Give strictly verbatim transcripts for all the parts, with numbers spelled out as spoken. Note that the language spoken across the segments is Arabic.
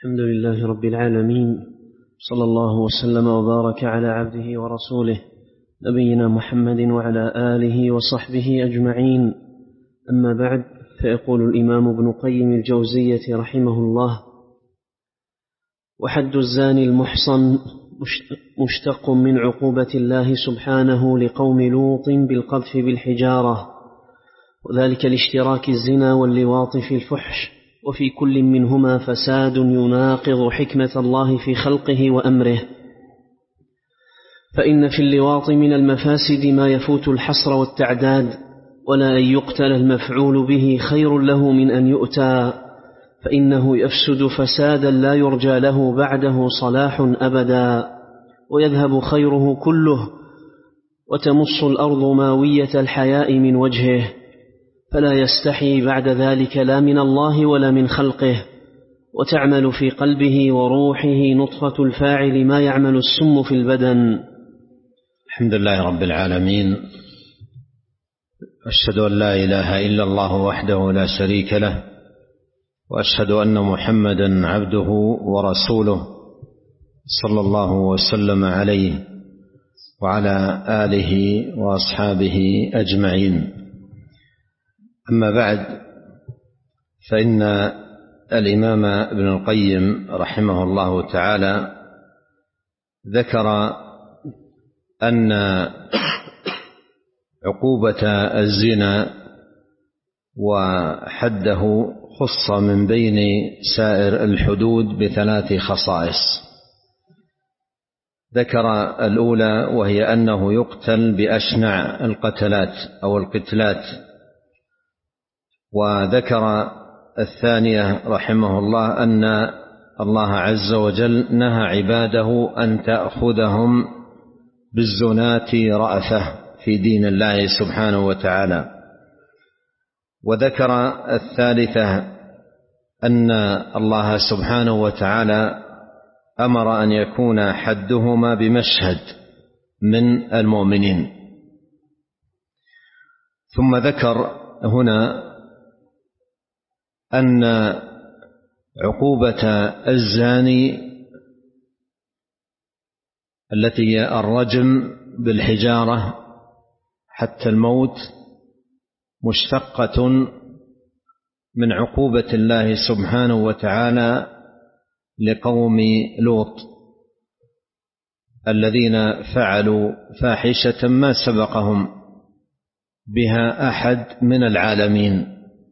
الحمد لله رب العالمين، صلى الله وسلم وبارك على عبده ورسوله نبينا محمد وعلى آله وصحبه أجمعين. أما بعد، فيقول الإمام ابن قيم الجوزية رحمه الله: وحد الزاني المحصن مشتق من عقوبة الله سبحانه لقوم لوط بالقذف بالحجارة، وذلك لاشتراك الزنا واللواط في الفحش، وفي كل منهما فساد يناقض حكمة الله في خلقه وأمره. فإن في اللواط من المفاسد ما يفوت الحصر والتعداد، ولا أن يقتل المفعول به خير له من أن يؤتى، فإنه يفسد فسادا لا يرجى له بعده صلاح أبدا، ويذهب خيره كله، وتمص الأرض ماوية الحياء من وجهه، فلا يستحي بعد ذلك لا من الله ولا من خلقه، وتعمل في قلبه وروحه نطفة الفاعل ما يعمل السم في البدن. الحمد لله رب العالمين، أشهد أن لا إله إلا الله وحده لا شريك له، وأشهد أن محمدا عبده ورسوله، صلى الله وسلم عليه وعلى آله وأصحابه أجمعين. أما بعد، فإن الإمام ابن القيم رحمه الله تعالى ذكر أن عقوبة الزنا وحده خص من بين سائر الحدود بثلاث خصائص. ذكر الأولى وهي أنه يقتل بأشنع القتلات أو القتلات، وذكر الثانية رحمه الله أن الله عز وجل نهى عباده أن تأخذهم بالزنات رأفة في دين الله سبحانه وتعالى. وذكر الثالثة أن الله سبحانه وتعالى أمر أن يكون حدهما بمشهد من المؤمنين. ثم ذكر هنا أن عقوبة الزاني التي هي الرجم بالحجارة حتى الموت مشتقة من عقوبة الله سبحانه وتعالى لقوم لوط الذين فعلوا فاحشة ما سبقهم بها أحد من العالمين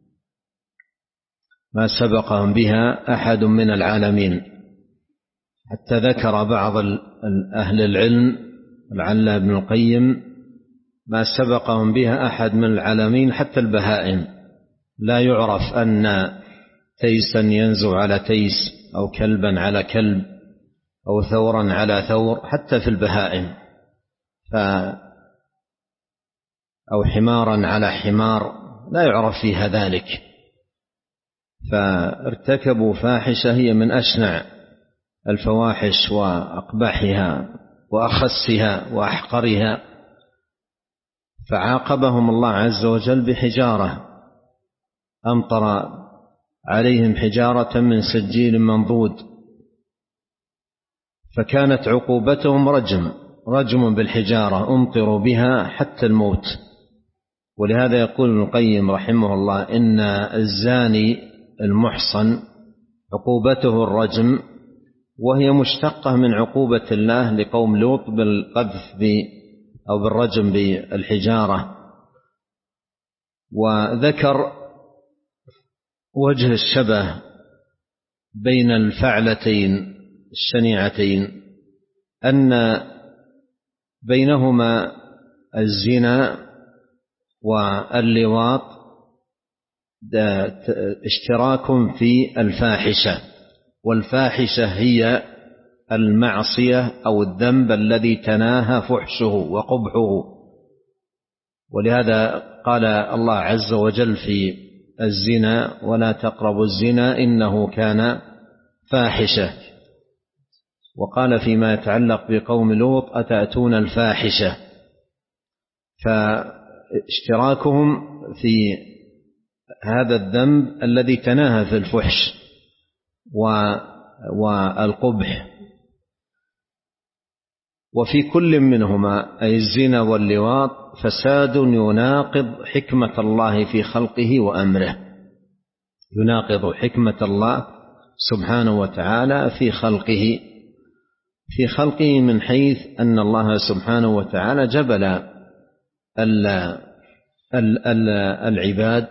ما سبقهم بها أحد من العالمين حتى ذكر بعض أهل العلم لعل ابن القيم ما سبقهم بها أحد من العالمين حتى البهائم، لا يعرف أن تيسا ينزو على تيس أو كلبا على كلب أو ثورا على ثور حتى في البهائم، ف أو حمارا على حمار لا يعرف فيها ذلك. فارتكبوا فاحشة هي من أشنع الفواحش وأقبحها وأخسها وأحقرها، فعاقبهم الله عز وجل بحجارة، أمطر عليهم حجارة من سجيل منضود، فكانت عقوبتهم رجم رجم بالحجارة أمطروا بها حتى الموت. ولهذا يقول ابن القيم رحمه الله إن الزاني المحصن عقوبته الرجم، وهي مشتقة من عقوبة الله لقوم لوط بالقذف أو بالرجم بالحجارة. وذكر وجه الشبه بين الفعلتين الشنيعتين أن بينهما الزنا واللواط اشتراك في الفاحشة، والفاحشة هي المعصية أو الذنب الذي تناهى فحشه وقبحه. ولهذا قال الله عز وجل في الزنا: ولا تقربوا الزنا إنه كان فاحشة. وقال فيما يتعلق بقوم لوط: أتأتون الفاحشة. فاشتراكهم في هذا الذنب الذي تناهى في الفحش، والقبح. وفي كل منهما أي الزنا واللواط فساد يناقض حكمة الله في خلقه وأمره، يناقض حكمة الله سبحانه وتعالى في خلقه في خلقه من حيث أن الله سبحانه وتعالى جبل العباد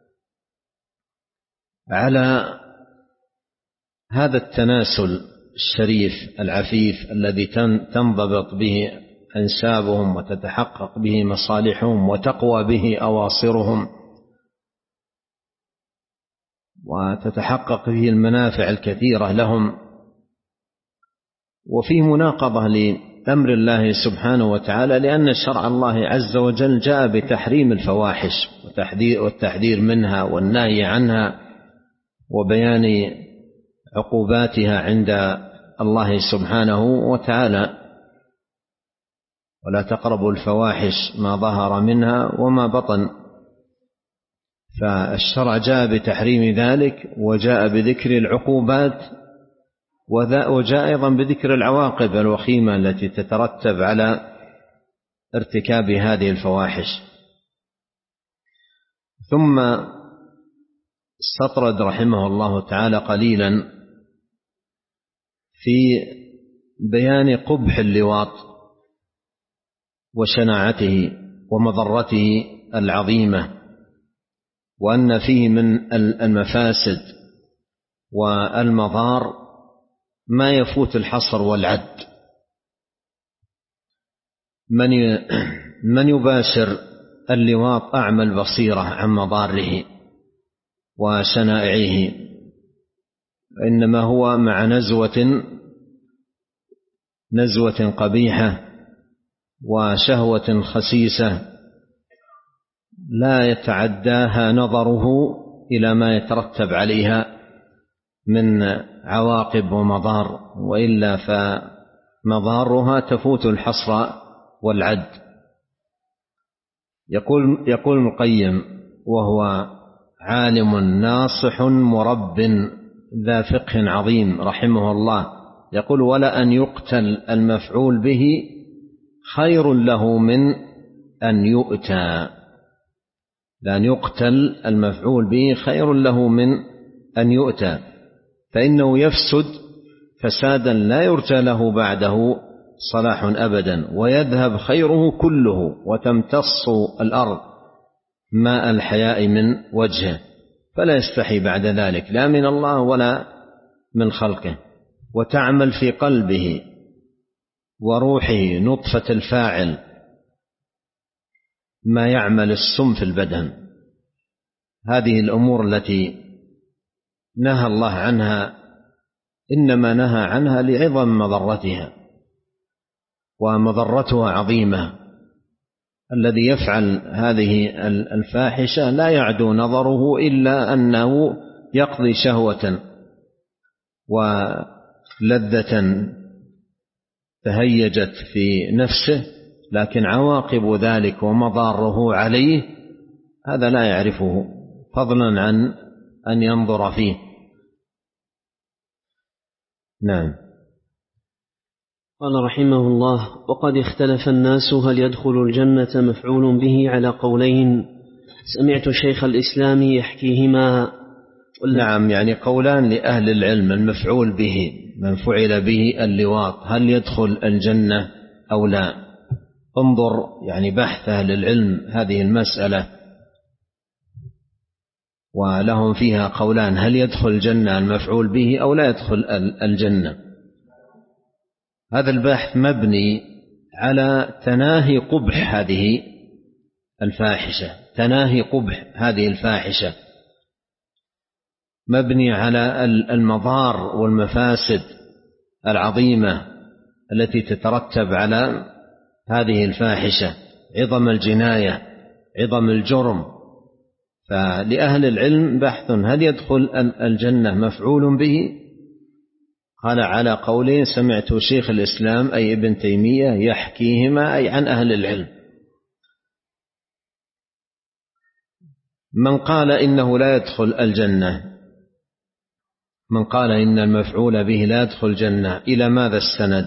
على هذا التناسل الشريف العفيف الذي تنضبط به أنسابهم وتتحقق به مصالحهم وتقوى به أواصرهم وتتحقق به المنافع الكثيرة لهم. وفيه مناقضة لأمر الله سبحانه وتعالى، لأن شرع الله عز وجل جاء بتحريم الفواحش والتحذير منها والنهي عنها وبيان عقوباتها عند الله سبحانه وتعالى. ولا تقربوا الفواحش ما ظهر منها وما بطن، فالشرع جاء بتحريم ذلك وجاء بذكر العقوبات وجاء أيضا بذكر العواقب الوخيمة التي تترتب على ارتكاب هذه الفواحش. ثم استطرد رحمه الله تعالى قليلا في بيان قبح اللواط وشناعته ومضرته العظيمة، وأن فيه من المفاسد والمضار ما يفوت الحصر والعد. من من يباشر اللواط أعمى البصيرة عن مضاره وشنائعه، إنما هو مع نزوة نزوة قبيحة وشهوة خسيسة لا يتعداها نظره إلى ما يترتب عليها من عواقب ومضار، وإلا فمضارها تفوت الحصر والعد. يقول يقول ابن القيم وهو عالم ناصح مرب ذا فقه عظيم رحمه الله، يقول: ولا أن يقتل المفعول به خير له من أن يؤتى. لأن يقتل المفعول به خير له من أن يؤتى، فإنه يفسد فسادا لا يرجى له بعده صلاح أبدا، ويذهب خيره كله وتمتص الأرض ماء الحياء من وجهه، فلا يستحي بعد ذلك لا من الله ولا من خلقه، وتعمل في قلبه وروحه نطفة الفاعل ما يعمل السم في البدن. هذه الأمور التي نهى الله عنها إنما نهى عنها لعظم مضرتها، ومضرتها عظيمة. الذي يفعل هذه الفاحشة لا يعدو نظره إلا أنه يقضي شهوة ولذة تهيجت في نفسه، لكن عواقب ذلك ومضاره عليه هذا لا يعرفه، فضلا عن أن ينظر فيه. نعم. قال رحمه الله: وقد اختلف الناس هل يدخل الجنة مفعول به على قولين، سمعت شيخ الإسلام يحكيهما. نعم، يعني قولان لأهل العلم: المفعول به من فعل به اللواط هل يدخل الجنة أو لا؟ انظر يعني بحث أهل العلم هذه المسألة، ولهم فيها قولان: هل يدخل الجنة المفعول به أو لا يدخل الجنة. هذا البحث مبني على تناهي قبح هذه الفاحشة، تناهي قبح هذه الفاحشة مبني على المضار والمفاسد العظيمة التي تترتب على هذه الفاحشة، عظم الجناية، عظم الجرم. فلأهل العلم بحث: هل يدخل الجنة مفعول به؟ قال: على قولين سمعت شيخ الإسلام أي ابن تيمية يحكيهما، أي عن أهل العلم. من قال إنه لا يدخل الجنة من قال إن المفعول به لا يدخل الجنة إلى ماذا السند؟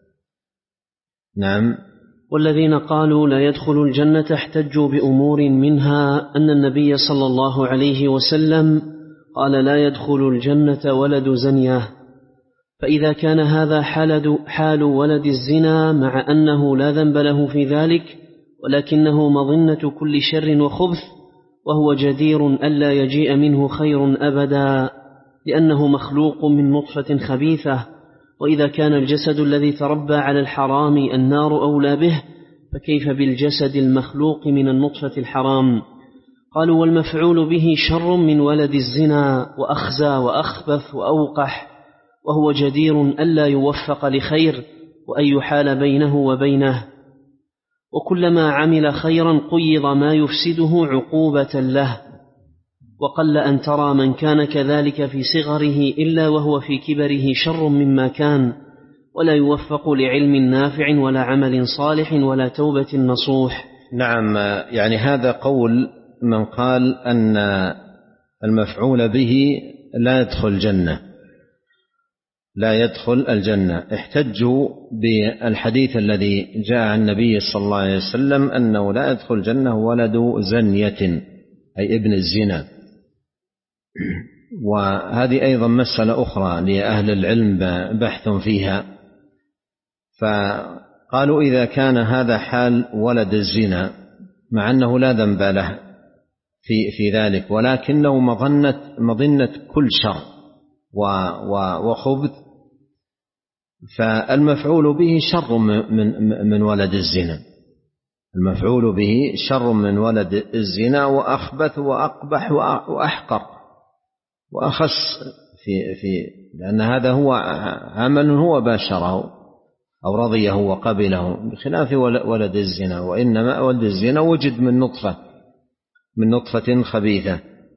نعم. والذين قالوا لا يدخل الجنة احتجوا بأمور منها أن النبي صلى الله عليه وسلم قال لا يدخل الجنة ولد زنية، فإذا كان هذا حال ولد الزنا مع أنه لا ذنب له في ذلك ولكنه مظنة كل شر وخبث، وهو جدير ألا يجيء منه خير أبدا لأنه مخلوق من نطفة خبيثة. وإذا كان الجسد الذي تربى على الحرام النار أولى به، فكيف بالجسد المخلوق من النطفة الحرام؟ قالوا والمفعول به شر من ولد الزنا وأخزى وأخبث وأوقح، وهو جدير ألا يوفق لخير وأن يحال بينه وبينه، وكلما عمل خيرا قيض ما يفسده عقوبة له، وقل أن ترى من كان كذلك في صغره إلا وهو في كبره شر مما كان، ولا يوفق لعلم نافع ولا عمل صالح ولا توبة نصوح. نعم، يعني هذا قول من قال أن المفعول به لا يدخل الجنة لا يدخل الجنة احتجوا بالحديث الذي جاء عن النبي صلى الله عليه وسلم أنه لا يدخل الجنة ولد زنية أي ابن الزنا. وهذه أيضا مسألة أخرى لأهل العلم بحث فيها، فقالوا إذا كان هذا حال ولد الزنا مع أنه لا ذنب له في, في ذلك ولكنه مظنة, مظنة كل شر وخبث، فالمفعول به شر من, من ولد الزنا، المفعول به شر من ولد الزنا وأخبث وأقبح وأحقر وأخص في, في لأن هذا هو عمل هو باشره أو رضيه وقبله، بخلاف ولد الزنا، وإنما ولد الزنا وجد من نطفة من نطفة خبيثة.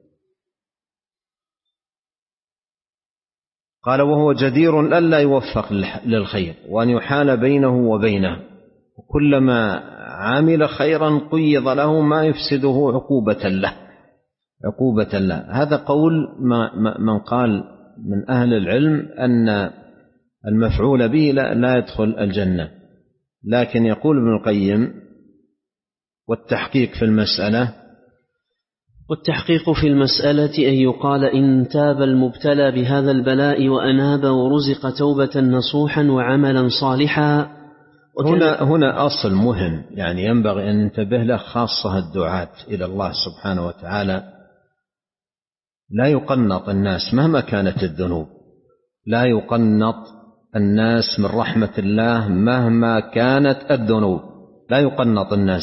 قال وهو جدير ألا يوفق للخير وأن يحال بينه وبينه، وكلما عمل خيرا قيض له ما يفسده عقوبة له عقوبة له. هذا قول من قال من أهل العلم أن المفعول به لا يدخل الجنة، لكن يقول ابن القيم والتحقيق في المسألة والتحقيق في المسألة أن يقال إن تاب المبتلى بهذا البلاء وأناب ورزق توبة نصوحا وعملا صالحا. هنا, هنا أصل مهم يعني ينبغي أن ننتبه له، خاصة الدعاة إلى الله سبحانه وتعالى. لا يقنط الناس مهما كانت الذنوب، لا يقنط الناس من رحمة الله مهما كانت الذنوب، لا يقنط الناس.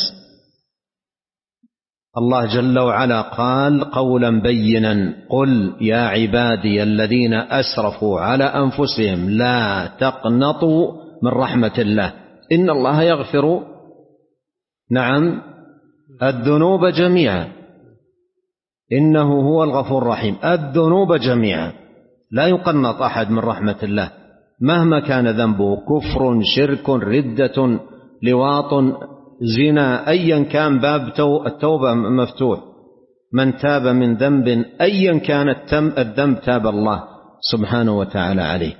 الله جل وعلا قال قولا بينا قل يا عبادي الذين أسرفوا على أنفسهم لا تقنطوا من رحمة الله إن الله يغفر نعم الذنوب جميعا إنه هو الغفور الرحيم. الذنوب جميعا، لا يقنط أحد من رحمة الله مهما كان ذنبه، كفر شرك ردة لواط زنا، أيا كان باب التوبة مفتوح. من تاب من ذنب أيا كان الذنب تاب الله سبحانه وتعالى عليه.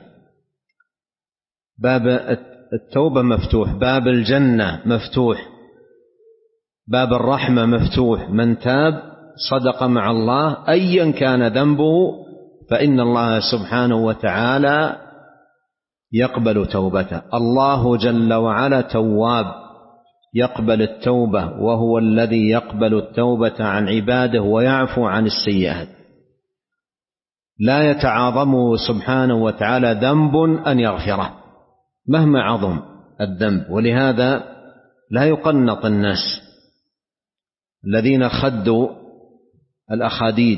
باب التوبة مفتوح، باب الجنة مفتوح، باب الرحمة مفتوح. من تاب صدق مع الله أيا كان ذنبه فإن الله سبحانه وتعالى يقبل توبته. الله جل وعلا تواب يقبل التوبة، وهو الذي يقبل التوبة عن عباده ويعفو عن السيئات. لا يتعاظمه سبحانه وتعالى ذنب أن يغفره مهما عظم الذنب، ولهذا لا يقنط الناس الذين خدوا الأخاديد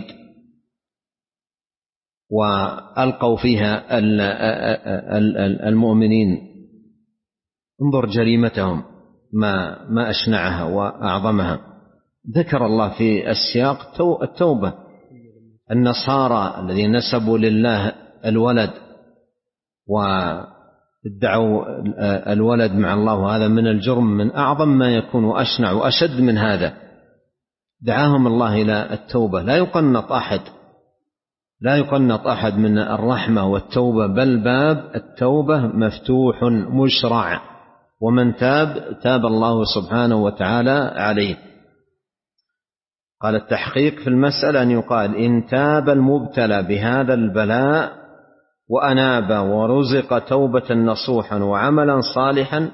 وألقوا فيها المؤمنين. انظر جريمتهم ما ما أشنعها وأعظمها. ذكر الله في السياق التوبة. النصارى الذين نسبوا لله الولد وادعوا الولد مع الله، وهذا من الجرم من أعظم ما يكون وأشنع وأشد من هذا. دعاهم الله إلى التوبة. لا يقنط أحد لا يقنط أحد من الرحمة والتوبة، بل باب التوبة مفتوح مشرع، ومن تاب تاب الله سبحانه وتعالى عليه. قال التحقيق في المسألة أن يقال إن تاب المبتلى بهذا البلاء وأناب ورزق توبة نصوحا وعملا صالحا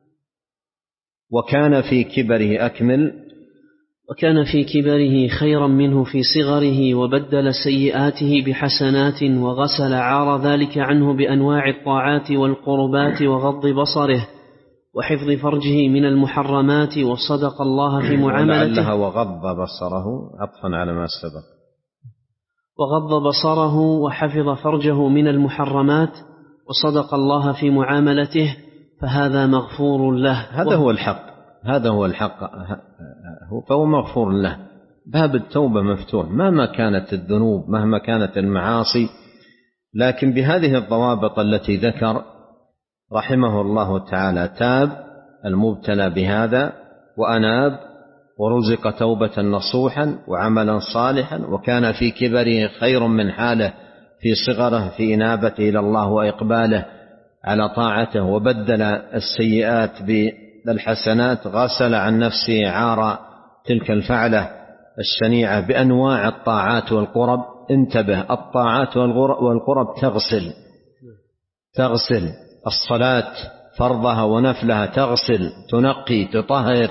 وكان في كبره أكمل وكان في كبره خيرا منه في صغره، وبدل سيئاته بحسنات، وغسل عار ذلك عنه بأنواع الطاعات والقربات، وغض بصره وحفظ فرجه من المحرمات، وصدق الله في معاملته. وغض بصره عطفا على ما سبق. وغض بصره وحفظ فرجه من المحرمات وصدق الله في معاملته، فهذا مغفور له. هذا هو الحق، هذا هو الحق، فهو مغفور له. باب التوبة مفتوح مهما كانت الذنوب، مهما كانت المعاصي، لكن بهذه الضوابط التي ذكر رحمه الله تعالى. تاب المبتلى بهذا وأناب ورزق توبة نصوحا وعملا صالحا، وكان في كبره خير من حاله في صغره في إنابته إلى الله وإقباله على طاعته، وبدل السيئات بالحسنات، غسل عن نفسه عار تلك الفعلة الشنيعة بأنواع الطاعات والقرب. انتبه، الطاعات والقرب تغسل تغسل الصلاة فرضها ونفلها، تغسل تنقي تطهر،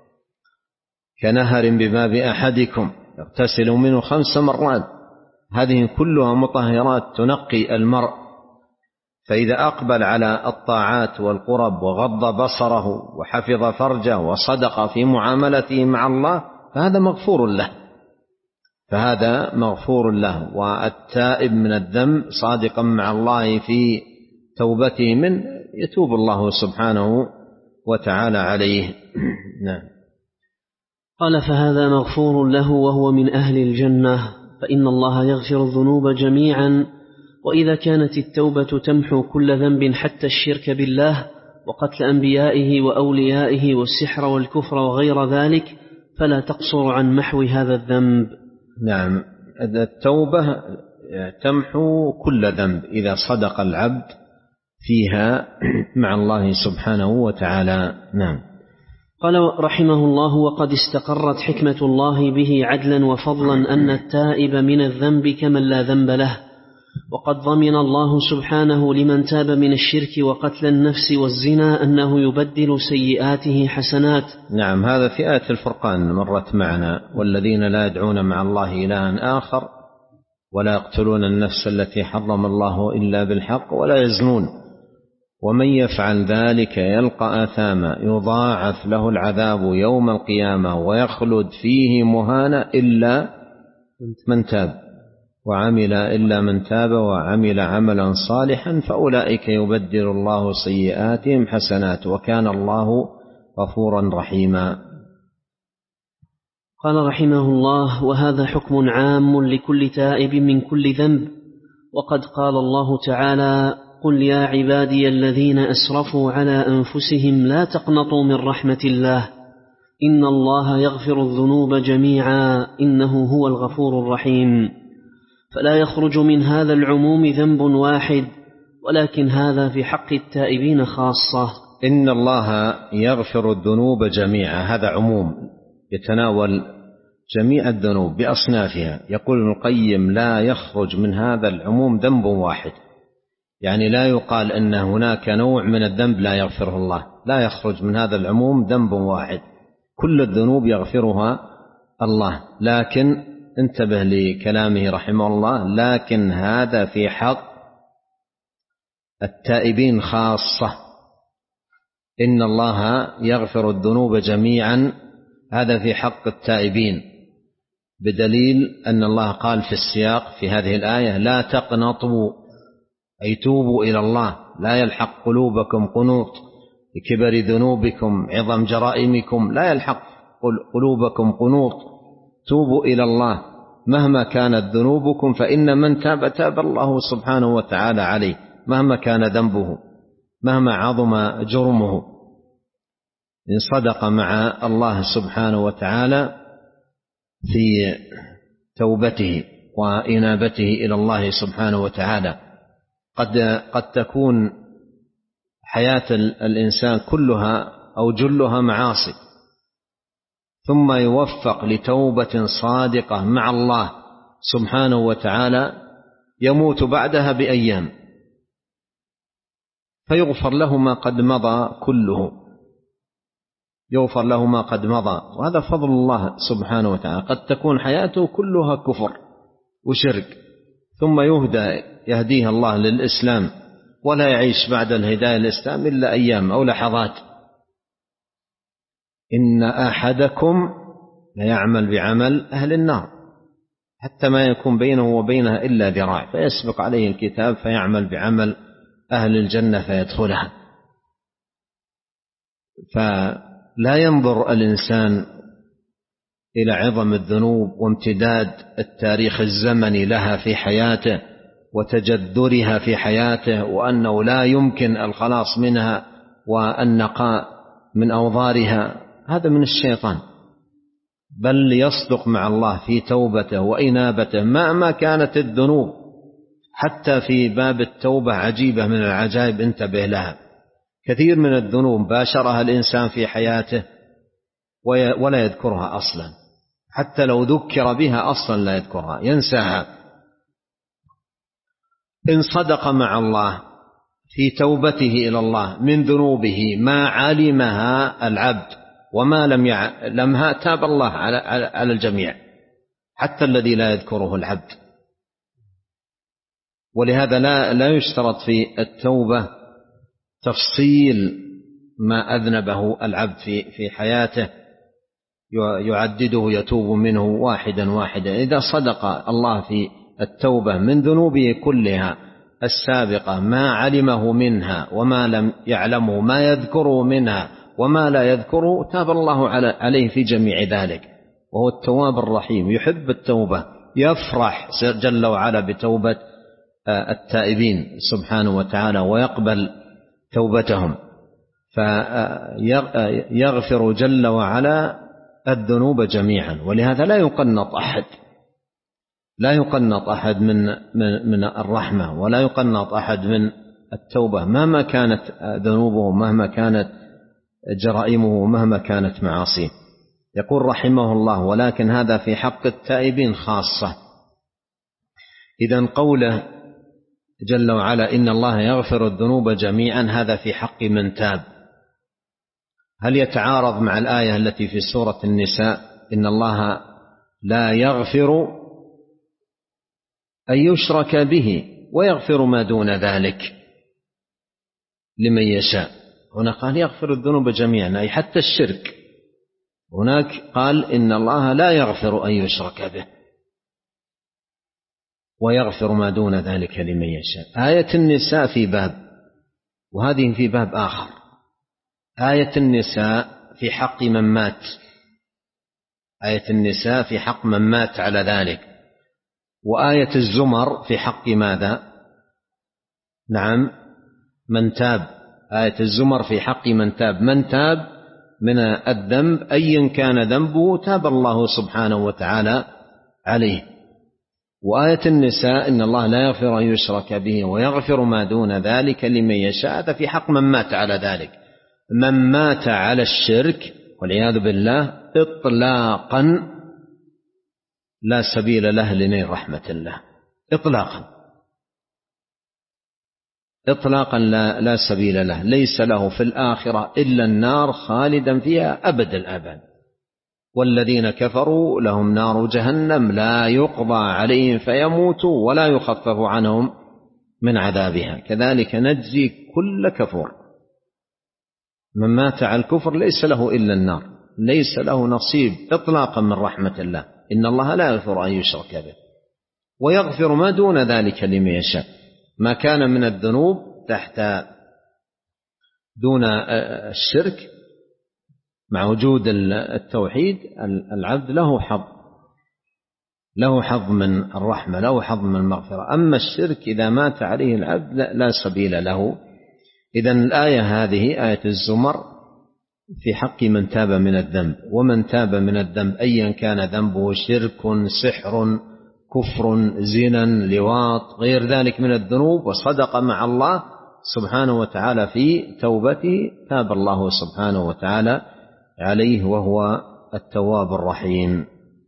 كنهر بباب أحدكم يغتسل منه خمس مرات، هذه كلها مطهرات تنقي المرء. فإذا أقبل على الطاعات والقرب وغض بصره وحفظ فرجه وصدق في معاملته مع الله، فهذا مغفور له، فهذا مغفور له. والتائب من الذنب صادقا مع الله في توبته من يتوب الله سبحانه وتعالى عليه. نعم. قال فهذا مغفور له وهو من أهل الجنة، فإن الله يغفر الذنوب جميعا. وإذا كانت التوبة تمحو كل ذنب حتى الشرك بالله وقتل أنبيائه وأوليائه والسحر والكفر وغير ذلك، فلا تقصر عن محو هذا الذنب. نعم، التوبة تمحو كل ذنب إذا صدق العبد فيها مع الله سبحانه وتعالى. نعم. قال رحمه الله: وقد استقرت حكمة الله به عدلا وفضلا أن التائب من الذنب كمن لا ذنب له، وقد ضمن الله سبحانه لمن تاب من الشرك وقتل النفس والزنا أنه يبدل سيئاته حسنات. نعم، هذا في آية الفرقان مرت معنا: والذين لا يدعون مع الله إلها آخر ولا يقتلون النفس التي حرم الله إلا بالحق ولا يزنون ومن يفعل ذلك يلقى آثاما يضاعف له العذاب يوم القيامة ويخلد فيه مهانا إلا من تاب وعمل إلا من تاب وعمل عملا صالحا فأولئك يبدل الله سيئاتهم حسنات وكان الله غفورا رحيما. قال رحمه الله: وهذا حكم عام لكل تائب من كل ذنب. وقد قال الله تعالى: قل يا عبادي الذين أسرفوا على أنفسهم لا تقنطوا من رحمة الله إن الله يغفر الذنوب جميعا إنه هو الغفور الرحيم. فلا يخرج من هذا العموم ذنب واحد، ولكن هذا في حق التائبين خاصة. إن الله يغفر الذنوب جميعا، هذا عموم يتناول جميع الذنوب بأصنافها. يقول ابن القيم: لا يخرج من هذا العموم ذنب واحد، يعني لا يقال أن هناك نوع من الذنب لا يغفره الله، لا يخرج من هذا العموم ذنب واحد، كل الذنوب يغفرها الله. لكن انتبه لكلامه رحمه الله: لكن هذا في حق التائبين خاصة. إن الله يغفر الذنوب جميعا، هذا في حق التائبين، بدليل أن الله قال في السياق في هذه الآية: لا تقنطوا، أي توبوا إلى الله، لا يلحق قلوبكم قنوط بكبر ذنوبكم عظم جرائمكم، لا يلحق قلوبكم قنوط، توبوا إلى الله مهما كانت ذنوبكم، فإن من تاب تاب الله سبحانه وتعالى عليه مهما كان ذنبه، مهما عظم جرمه، إن صدق مع الله سبحانه وتعالى في توبته وإنابته إلى الله سبحانه وتعالى. قد قد تكون حياة الإنسان كلها أو جلها معاصي، ثم يوفق لتوبة صادقة مع الله سبحانه وتعالى، يموت بعدها بأيام فيغفر له ما قد مضى كله، يغفر له ما قد مضى، وهذا فضل الله سبحانه وتعالى. قد تكون حياته كلها كفر وشرك، ثم يهدى يهديه الله للإسلام، ولا يعيش بعد الهداية الإسلام إلا أيام أو لحظات. إن أحدكم ليعمل بعمل أهل النار حتى ما يكون بينه وبينها إلا ذراع، فيسبق عليه الكتاب فيعمل بعمل أهل الجنة فيدخلها. فلا ينظر الإنسان إلى عظم الذنوب وامتداد التاريخ الزمني لها في حياته وتجذرها في حياته، وأنه لا يمكن الخلاص منها والنقاء من أوضارها، هذا من الشيطان. بل يصدق مع الله في توبته وإنابته مهما كانت الذنوب. حتى في باب التوبة عجيبة من العجائب، انتبه لها. كثير من الذنوب باشرها الإنسان في حياته ولا يذكرها أصلا، حتى لو ذكر بها أصلا لا يذكرها، ينساها. إن صدق مع الله في توبته إلى الله من ذنوبه ما علمها العبد وما لم يعلمها، تاب الله على الجميع حتى الذي لا يذكره العبد. ولهذا لا لا يشترط في التوبة تفصيل ما أذنبه العبد في في حياته، يعدده يتوب منه واحدا واحدا. إذا صدق الله في التوبة من ذنوبه كلها السابقة ما علمه منها وما لم يعلمه، ما يذكره منها وما لا يذكره، تاب الله عليه في جميع ذلك. وهو التواب الرحيم، يحب التوبة، يفرح جل وعلا بتوبة التائبين سبحانه وتعالى ويقبل توبتهم، فيغفر جل وعلا الذنوب جميعا. ولهذا لا يقنط أحد، لا يقنط أحد من من الرحمة، ولا يقنط أحد من التوبة مهما كانت ذنوبه، مهما كانت جرائمه، مهما كانت معاصيه. يقول رحمه الله: ولكن هذا في حق التائبين خاصة. إذن قوله جل وعلا إن الله يغفر الذنوب جميعا، هذا في حق من تاب. هل يتعارض مع الآية التي في سورة النساء إن الله لا يغفر أن يشرك به ويغفر ما دون ذلك لمن يشاء؟ هنا قال يغفر الذنوب جميعا أي حتى الشرك، هناك قال إن الله لا يغفر أن يشرك به ويغفر ما دون ذلك لمن يشاء. آية النساء في باب، وهذه في باب آخر. آية النساء في حق من مات، آية النساء في حق من مات على ذلك، وآية الزمر في حق ماذا؟ نعم، من تاب. آية الزمر في حق من تاب، من تاب من الذنب أيا كان ذنبه تاب الله سبحانه وتعالى عليه. وآية النساء إن الله لا يغفر أن يشرك به ويغفر ما دون ذلك لمن يشاء، هذا في حق من مات على ذلك. من مات على الشرك والعياذ بالله إطلاقا لا سبيل له لنيل رحمة الله، إطلاقا إطلاقا لا, لا سبيل له، ليس له في الآخرة إلا النار خالدا فيها أبد الآباد. والذين كفروا لهم نار جهنم لا يقضى عليهم فيموتوا ولا يخفف عنهم من عذابها كذلك نجزي كل كفور. من مات على الكفر ليس له إلا النار، ليس له نصيب إطلاقا من رحمة الله. إن الله لا يغفر أن يشرك به ويغفر ما دون ذلك لمن يشاء. ما كان من الذنوب تحت دون الشرك مع وجود التوحيد العبد له حظ، له حظ من الرحمة، له حظ من المغفرة. أما الشرك إذا مات عليه العبد لا سبيل له. إذن الآية هذه آية الزمر في حق من تاب من الذنب، ومن تاب من الذنب أيا كان ذنبه شرك، سحر، كفر، زنا، لواط، غير ذلك من الذنوب، وصدق مع الله سبحانه وتعالى في توبته، تاب الله سبحانه وتعالى عليه وهو التواب الرحيم.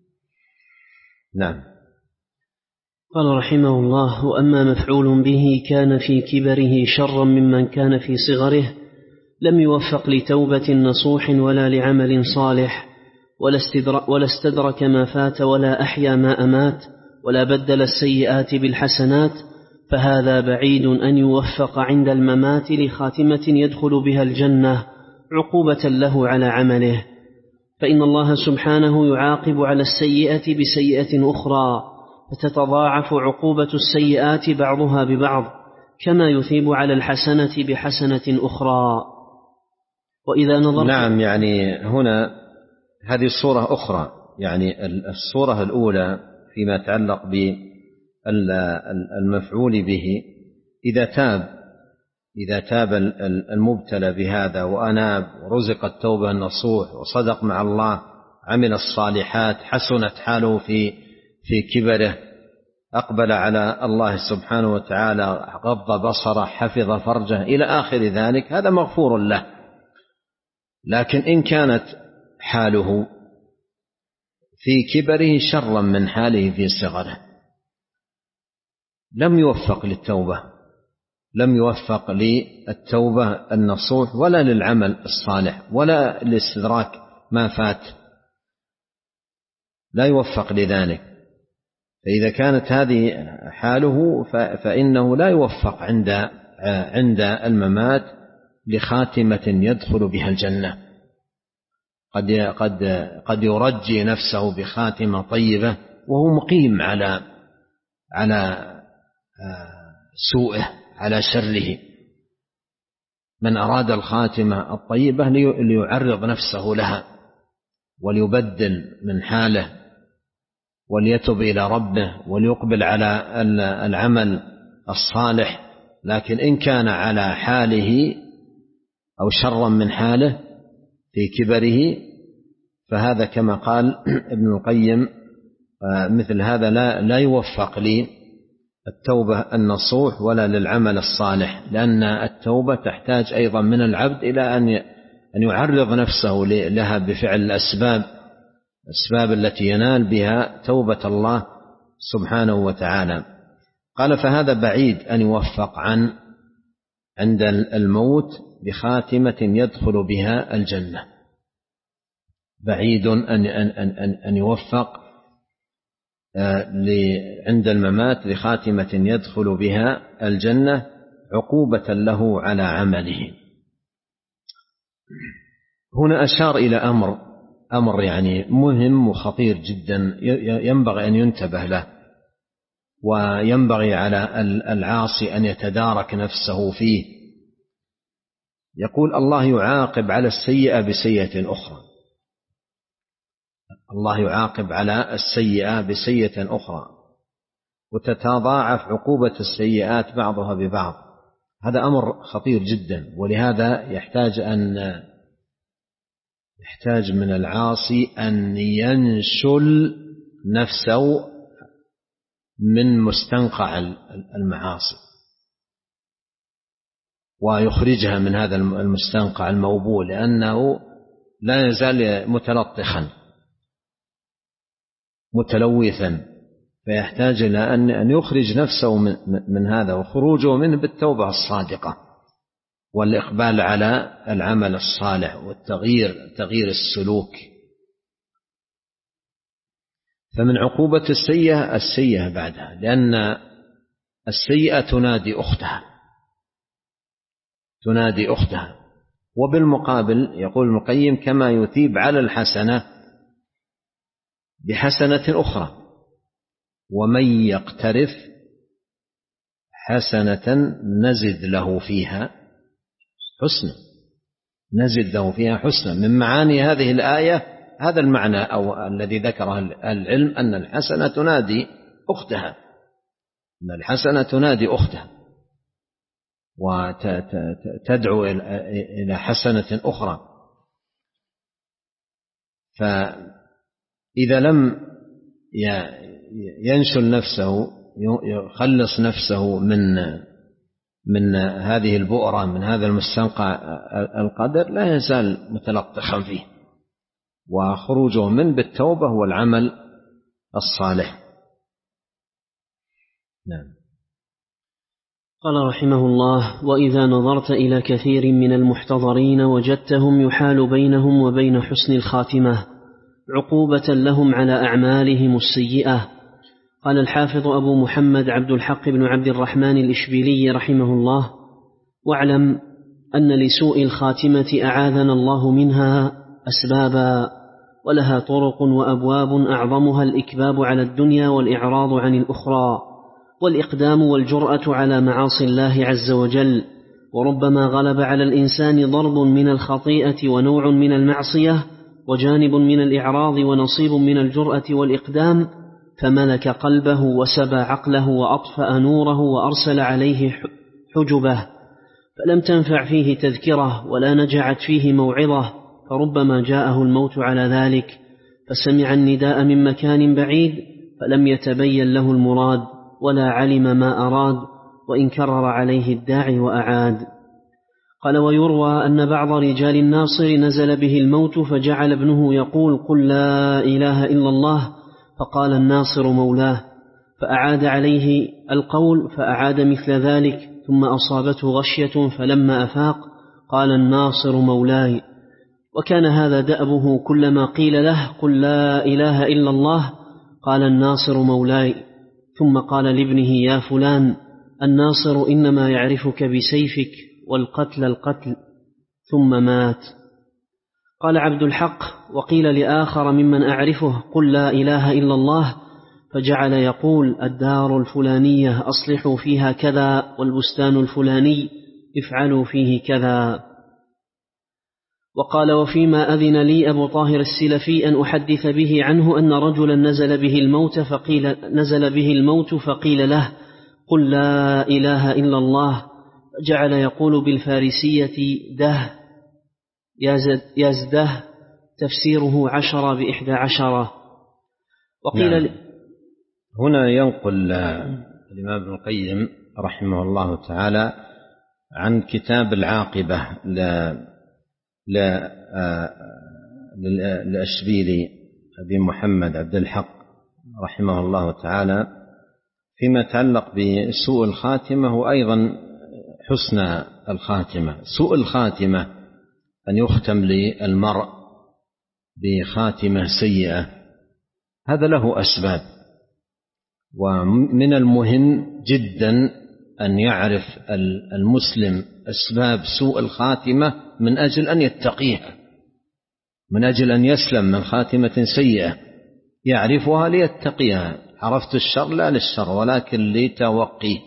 نعم. قال رحمه الله: وأما مفعول به كان في كبره شرا ممن كان في صغره لم يوفق لتوبة نصوح ولا لعمل صالح، ولا استدرك ما فات ولا أحيا ما أمات، ولا بدل السيئات بالحسنات، فهذا بعيد أن يوفق عند الممات لخاتمة يدخل بها الجنة عقوبة له على عمله، فإن الله سبحانه يعاقب على السيئة بسيئة أخرى، فتتضاعف عقوبة السيئات بعضها ببعض، كما يثيب على الحسنة بحسنة أخرى. وإذا نظرت نعم، يعني هنا هذه الصورة أخرى، يعني الصورة الأولى فيما يتعلق بالمفعول به، إذا تاب إذا تاب المبتلى بهذا وأناب ورزق التوبة النصوح وصدق مع الله، عمل الصالحات، حسنت حاله في في كبره، أقبل على الله سبحانه وتعالى، غض بصره، حفظ فرجه إلى آخر ذلك، هذا مغفور له. لكن إن كانت حاله في كبره شرا من حاله في صغره لم يوفق للتوبة، لم يوفق للتوبة النصوح ولا للعمل الصالح ولا لاستدراك ما فات، لا يوفق لذلك. فإذا كانت هذه حاله فإنه لا يوفق عند عند الممات لخاتمة يدخل بها الجنة. قد قد قد يرجي نفسه بخاتمة طيبة وهو مقيم على على سوءه، على شره. من أراد الخاتمة الطيبة ليعرض نفسه لها وليبدل من حاله وليتب إلى ربه وليقبل على العمل الصالح. لكن إن كان على حاله أو شرا من حاله في كبره فهذا كما قال ابن القيم مثل هذا لا لا يوفق للتوبة النصوح ولا للعمل الصالح، لأن التوبة تحتاج أيضا من العبد إلى أن أن يعرض نفسه لها بفعل الأسباب الأسباب التي ينال بها توبة الله سبحانه وتعالى. قال: فهذا بعيد أن يوفق عن عند الموت بخاتمة يدخل بها الجنة، بعيد أن أن أن أن يوفق عند الممات لخاتمة يدخل بها الجنة عقوبة له على عمله. هنا أشار إلى أمر أمر يعني مهم وخطير جدا، ينبغي أن ينتبه له، وينبغي على العاصي أن يتدارك نفسه فيه. يقول: الله يعاقب على السيئة بسيئة أخرى. الله يعاقب على السيئة بسيئة أخرى، وتتضاعف عقوبة السيئات بعضها ببعض. هذا أمر خطير جدا، ولهذا يحتاج أن يحتاج من العاصي أن ينشل نفسه من مستنقع المعاصي ويخرجها من هذا المستنقع الموبول، لأنه لا يزال متلطخا متلوثا، فيحتاج إلى أن يخرج نفسه من هذا، وخروجه منه بالتوبة الصادقة والإقبال على العمل الصالح والتغيير تغيير السلوك. فمن عقوبة السيئة السيئة بعدها، لأن السيئة تنادي أختها تنادي أختها وبالمقابل يقول ابن القيم: كما يثيب على الحسنة بحسنة أخرى، ومن يقترف حسنة نزد له فيها حسنا نزد له فيها حسنا. من معاني هذه الآية هذا المعنى أو الذي ذكره العلم، أن الحسنة تنادي أختها أن الحسنة تنادي أختها وتدعو إلى حسنة أخرى. فإذا لم ينشل نفسه يخلص نفسه من من هذه البؤرة من هذا المستنقع القدر لا يزال متلطخا فيه، وخروجه من بالتوبة والعمل الصالح. نعم. قال رحمه الله: وإذا نظرت إلى كثير من المحتضرين وجدتهم يحال بينهم وبين حسن الخاتمة عقوبة لهم على أعمالهم السيئة. قال الحافظ أبو محمد عبد الحق بن عبد الرحمن الإشبيلي رحمه الله: واعلم أن لسوء الخاتمة أعاذنا الله منها أسبابا، ولها طرق وأبواب أعظمها الإكباب على الدنيا والإعراض عن الأخرى، والإقدام والجرأة على معاصي الله عز وجل. وربما غلب على الإنسان ضرب من الخطيئة ونوع من المعصية وجانب من الإعراض ونصيب من الجرأة والإقدام، فملك قلبه وسبى عقله وأطفأ نوره وأرسل عليه حجبه، فلم تنفع فيه تذكره ولا نجعت فيه موعظة، فربما جاءه الموت على ذلك فسمع النداء من مكان بعيد فلم يتبين له المراد ولا علم ما أراد، وإن كرر عليه الداعي وأعاد. قال: ويروى أن بعض رجال الناصر نزل به الموت فجعل ابنه يقول: قل لا إله إلا الله، فقال الناصر مولاه، فأعاد عليه القول فأعاد مثل ذلك، ثم أصابته غشية فلما أفاق قال الناصر مولاي. وكان هذا دأبه، كلما قيل له قل لا إله إلا الله قال الناصر مولاي، ثم قال لابنه: يا فلان، الناصر إنما يعرفك بسيفك والقتل القتل، ثم مات. قال عبد الحق: وقيل لآخر ممن أعرفه: قل لا إله إلا الله، فجعل يقول: الدار الفلانية أصلحوا فيها كذا، والبستان الفلاني افعلوا فيه كذا. وقال: وفيما أذن لي أبو طاهر السلفي أن أحدث به عنه أن رجلا نزل به الموت فقيل, نزل به الموت فقيل له: قل لا إله إلا الله، فجعل يقول بالفارسية: ده يزده، تفسيره عشر بإحدى عشرة. وقيل نعم. هنا ينقل الإمام ابن القيم رحمه الله تعالى عن كتاب العاقبة للأشبيلي أبي محمد عبد الحق رحمه الله تعالى فيما يتعلق بسوء الخاتمة وأيضا حسن الخاتمة. سوء الخاتمة أن يختم للمرء بخاتمة سيئة، هذا له أسباب، ومن المهم جدا أن يعرف المسلم أسباب سوء الخاتمة من أجل أن يتقيها، من أجل أن يسلم من خاتمة سيئة يعرفها ليتقيها. عرفت الشر لا للشر ولكن لتوقيه.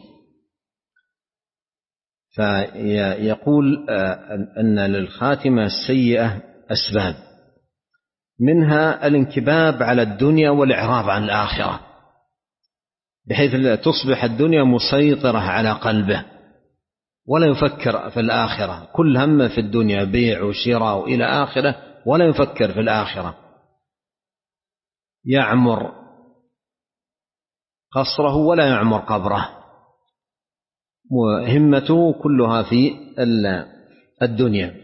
فيقول أن للخاتمة السيئة أسباب، منها الانكباب على الدنيا والإعراض عن الآخرة، بحيث تصبح الدنيا مسيطرة على قلبه ولا يفكر في الآخرة، كل همه في الدنيا بيع وشراء إلى آخره ولا يفكر في الآخرة. يعمر قصره ولا يعمر قبره، وهمته كلها في الدنيا.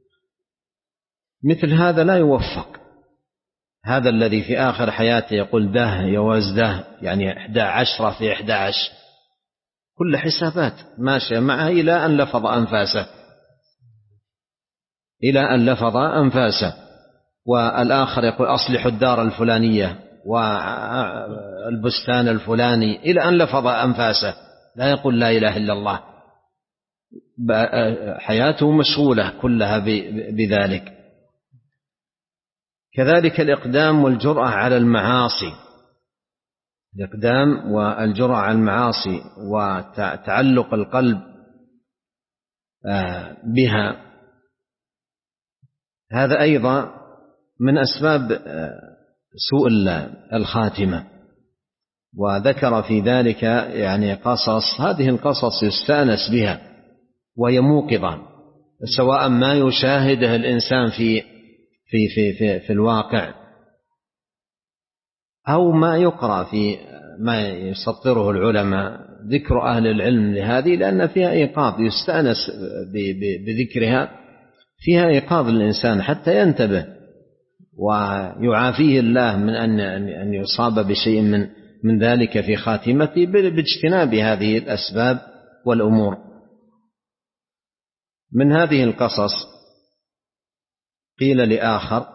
مثل هذا لا يوفق. هذا الذي في آخر حياته يقول ده يواز ده، يعني إحدى عشرة في إحدى عشر، كل حسابات ماشية معه إلى أن لفظ أنفاسه إلى أن لفظ أنفاسه. والآخر يقول أصلح الدار الفلانية والبستان الفلاني إلى أن لفظ أنفاسه، لا يقول لا إله إلا الله. حياته مشغولة كلها بذلك. كذلك الإقدام والجرأة على المعاصي، الإقدام والجرأة على المعاصي وتعلق القلب بها، هذا أيضا من أسباب سوء الخاتمة. وذكر في ذلك يعني قصص، هذه القصص يستأنس بها وهي موقظة، سواء ما يشاهده الإنسان في في في في, في الواقع أو ما يقرأ في ما يسطره العلماء ذكر أهل العلم لهذه، لأن فيها إيقاظ، يستأنس بذكرها، فيها إيقاظ الإنسان حتى ينتبه ويعافيه الله من أن يصاب بشيء من من ذلك في خاتمته باجتناب هذه الأسباب والأمور. من هذه القصص قيل لآخر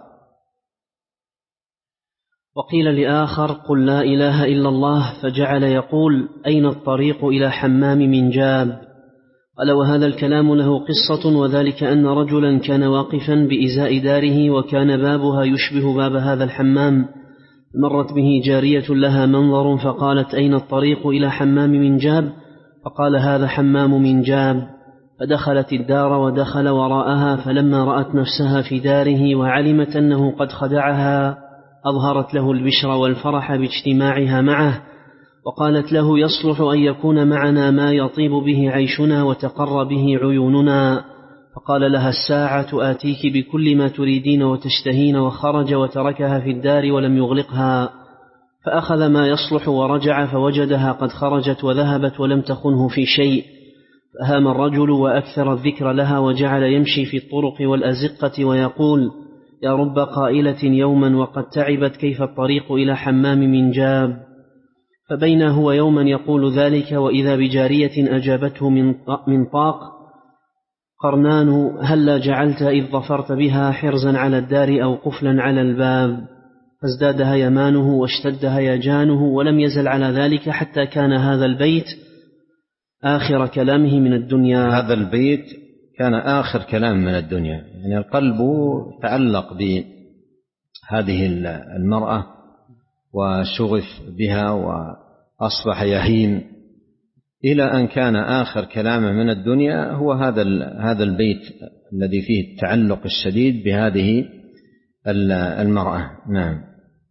وقيل لآخر قل لا إله إلا الله، فجعل يقول أين الطريق إلى حمام من جاب؟ قال وهذا الكلام له قصة، وذلك أن رجلا كان واقفا بإزاء داره وكان بابها يشبه باب هذا الحمام، مرت به جارية لها منظر فقالت أين الطريق إلى حمام من جاب؟ فقال هذا حمام من جاب، فدخلت الدار ودخل وراءها، فلما رأت نفسها في داره وعلمت أنه قد خدعها أظهرت له البشر والفرح باجتماعها معه، وقالت له يصلح أن يكون معنا ما يطيب به عيشنا وتقر به عيوننا. فقال لها الساعة آتيك بكل ما تريدين وتشتهين، وخرج وتركها في الدار ولم يغلقها، فأخذ ما يصلح ورجع فوجدها قد خرجت وذهبت ولم تخنه في شيء، فهام الرجل وأكثر الذكر لها وجعل يمشي في الطرق والأزقة ويقول يا رب قائلة يوما وقد تعبت كيف الطريق إلى حمام من جاب؟ فبين هو يوما يقول ذلك وإذا بجارية أجابته من طاق قرنان هلا جعلت إذ ظفرت بها حرزا على الدار أو قفلا على الباب؟ فازداد هيمانه واشتد هيجانه ولم يزل على ذلك حتى كان هذا البيت آخر كلامه من الدنيا. هذا البيت كان آخر كلام من الدنيا، يعني القلب تعلق بهذه المرأة وشغف بها وأصبح يهيم، إلى أن كان آخر كلامه من الدنيا هو هذا هذا البيت الذي فيه التعلق الشديد بهذه المرأة. نعم.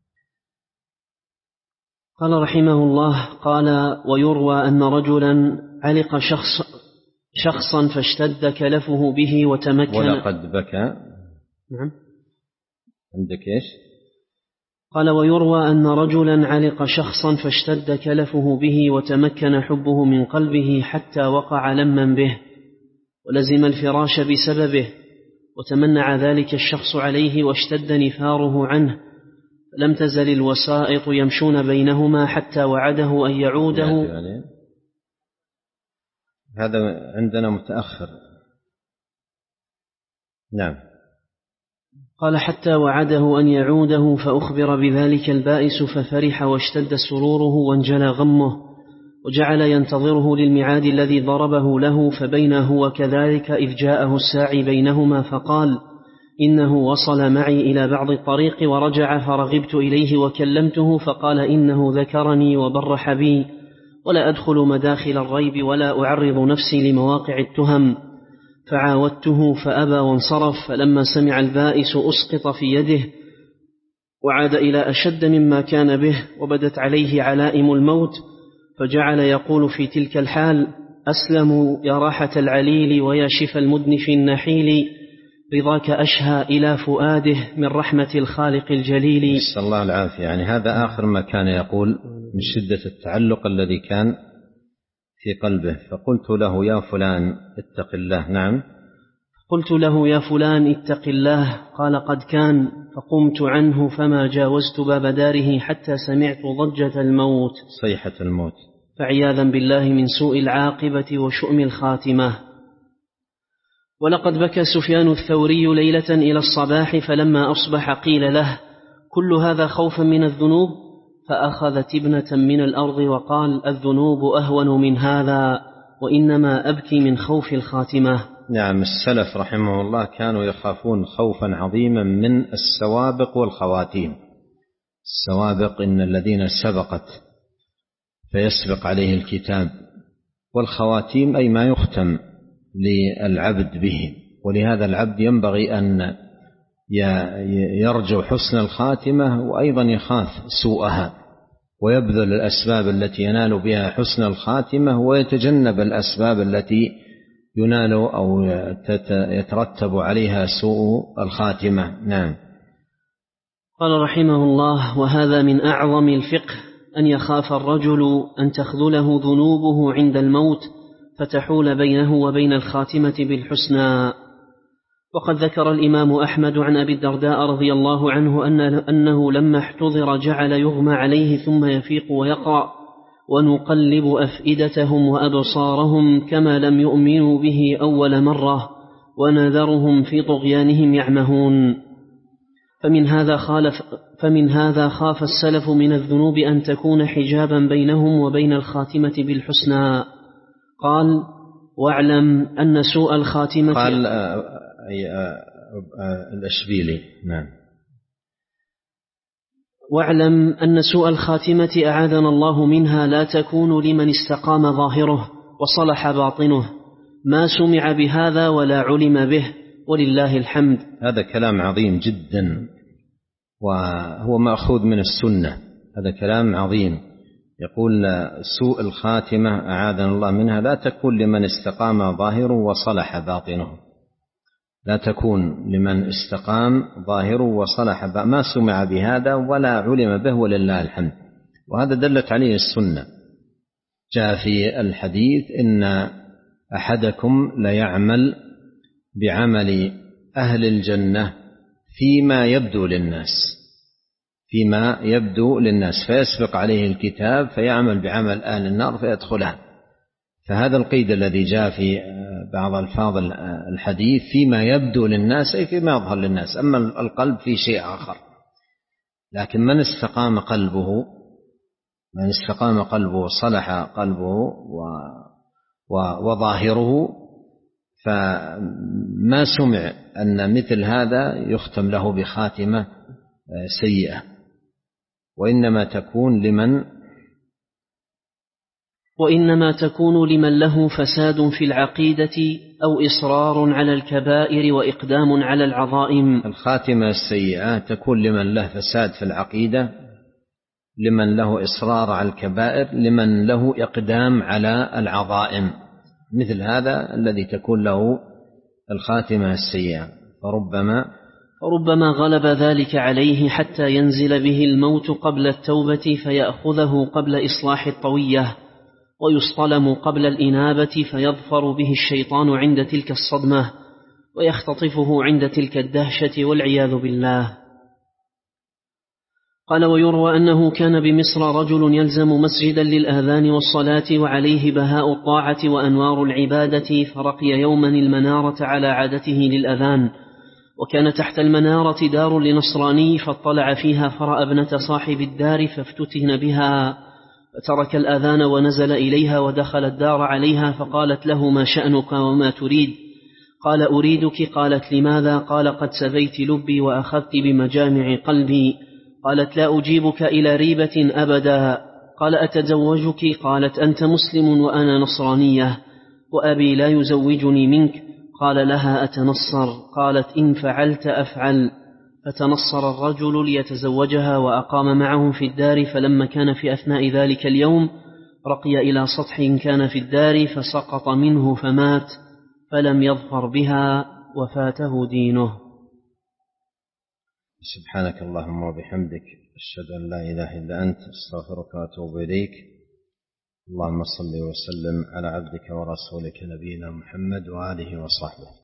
قال رحمه الله قال ويروى أن رجلا علق شخص شخصا فاشتد كلفه به وتمكن. ولقد بكى. نعم. عندك إيش؟ قال ويروى أن رجلا علق شخصا فاشتد كلفه به وتمكن حبه من قلبه حتى وقع لما به ولزم الفراش بسببه، وتمنع ذلك الشخص عليه واشتد نفاره عنه، لم تزل الوسائط يمشون بينهما حتى وعده أن يعوده. يعني هذا عندنا متأخر. نعم. قال حتى وعده أن يعوده فأخبر بذلك البائس ففرح واشتد سروره وانجلى غمه، وجعل ينتظره للميعاد الذي ضربه له، فبين هو كذلك إذ جاءه الساعي بينهما فقال إنه وصل معي إلى بعض الطريق ورجع فرغبت إليه وكلمته فقال إنه ذكرني وبرح بي ولا أدخل مداخل الريب ولا أعرض نفسي لمواقع التهم، فعاودته فأبى وانصرف، فلما سمع البائس أسقط في يده وعاد إلى أشد مما كان به وبدت عليه علائم الموت، فجعل يقول في تلك الحال أسلموا يا راحة العليل ويا شفى المدنف النحيل، رضاك أشهى إلى فؤاده من رحمة الخالق الجليل. نسأل الله العافية. يعني هذا آخر ما كان يقول من شدة التعلق الذي كان في قلبه. فقلت له يا فلان اتق الله. نعم. قلت له يا فلان اتق الله، قال قد كان، فقمت عنه فما جاوزت باب داره حتى سمعت ضجة الموت، صيحة الموت، فعياذا بالله من سوء العاقبة وشؤم الخاتمة. ولقد بكى سفيان الثوري ليلة إلى الصباح، فلما أصبح قيل له كل هذا خوفا من الذنوب؟ فأخذ تبنة من الأرض وقال الذنوب أهون من هذا، وإنما أبكي من خوف الخاتمة. نعم. السلف رحمه الله كانوا يخافون خوفا عظيما من السوابق والخواتيم. السوابق إن الذين سبقت فيسبق عليه الكتاب، والخواتيم أي ما يختم للعبد به، ولهذا العبد ينبغي أن يرجو حسن الخاتمة وأيضا يخاف سوءها، ويبذل الأسباب التي ينال بها حسن الخاتمة ويتجنب الأسباب التي ينال أو يترتب عليها سوء الخاتمة. نعم. قال رحمه الله وهذا من أعظم الفقه أن يخاف الرجل أن تخذله ذنوبه عند الموت فتحول بينه وبين الخاتمة بالحسنى. وقد ذكر الإمام أحمد عن أبي الدرداء رضي الله عنه أنه لما احتضر جعل يغمى عليه ثم يفيق ويقرأ: ونقلب أفئدتهم وأبصارهم كما لم يؤمنوا به أول مرة ونذرهم في طغيانهم يعمهون. فمن هذا, خالف فمن هذا خاف السلف من الذنوب أن تكون حجابا بينهم وبين الخاتمة بالحسنى. قال: واعلم أن سوء الخاتمة. قال أي الأشبيلي نعم. واعلم أن سوء الخاتمة أعاذنا الله منها لا تكون لمن استقام ظاهره وصلح باطنه، ما سمع بهذا ولا علم به، ولله الحمد. هذا كلام عظيم جدا، وهو مأخوذ من السنة. هذا كلام عظيم، يقول سوء الخاتمة أعاذنا الله منها لا تكون لمن استقام ظاهره وصلح باطنه، لا تكون لمن استقام ظاهره وصلح باطنه، ما سمع بهذا ولا علم به، ولله الحمد. وهذا دلت عليه السنة. جاء في الحديث: إن أحدكم ليعمل بعمل أهل الجنة فيما يبدو للناس، فيما يبدو للناس، فيسبق عليه الكتاب فيعمل بعمل أهل النار فيدخلها. فهذا القيد الذي جاء في بعض ألفاظ الحديث فيما يبدو للناس أي فيما يظهر للناس، أما القلب في شيء آخر. لكن من استقام قلبه من استقام قلبه صلح قلبه وظاهره، فما سمع أن مثل هذا يختم له بخاتمة سيئة، وإنما تكون لمن وإنما تكون لمن له فساد في العقيدة أو إصرار على الكبائر وإقدام على العظائم. الخاتمة السيئة تكون لمن له فساد في العقيدة، لمن له إصرار على الكبائر، لمن له إقدام على العظائم، مثل هذا الذي تكون له الخاتمة السيئة. فربما فربما غلب ذلك عليه حتى ينزل به الموت قبل التوبة فيأخذه قبل إصلاح الطوية، ويصطلم قبل الإنابة فيظفر به الشيطان عند تلك الصدمة ويختطفه عند تلك الدهشة والعياذ بالله. قال: ويروى أنه كان بمصر رجل يلزم مسجدا للآذان والصلاة وعليه بهاء الطاعة وأنوار العبادة، فرقي يوما المنارة على عادته للأذان، وكان تحت المنارة دار لنصراني، فاطلع فيها فرأى ابنة صاحب الدار فافتتن بها، فترك الأذان ونزل إليها ودخل الدار عليها، فقالت له: ما شأنك وما تريد؟ قال: أريدك. قالت: لماذا؟ قال: قد سبيت لبي وأخذت بمجامع قلبي. قالت: لا أجيبك إلى ريبة أبدا. قال: أتزوجك؟ قالت: أنت مسلم وأنا نصرانية، وأبي لا يزوجني منك. قال لها: أتنصر؟ قالت: إن فعلت أفعل. فتنصر الرجل ليتزوجها وأقام معهم في الدار، فلما كان في أثناء ذلك اليوم رقي إلى سطح كان في الدار فسقط منه فمات، فلم يظفر بها وفاته دينه. سبحانك اللهم وبحمدك، أشهد أن لا إله إلا أنت، أستغفرك وأتوب إليك. اللهم صل وسلم على عبدك ورسولك نبينا محمد وآله وصحبه.